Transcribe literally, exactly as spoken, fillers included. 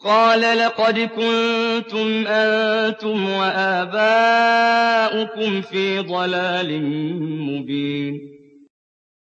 قَالَ لَقَدْ كُنتُمْ أَنتُمْ وَآبَاؤُكُمْ فِي ضَلَالٍ مُّبِينٍ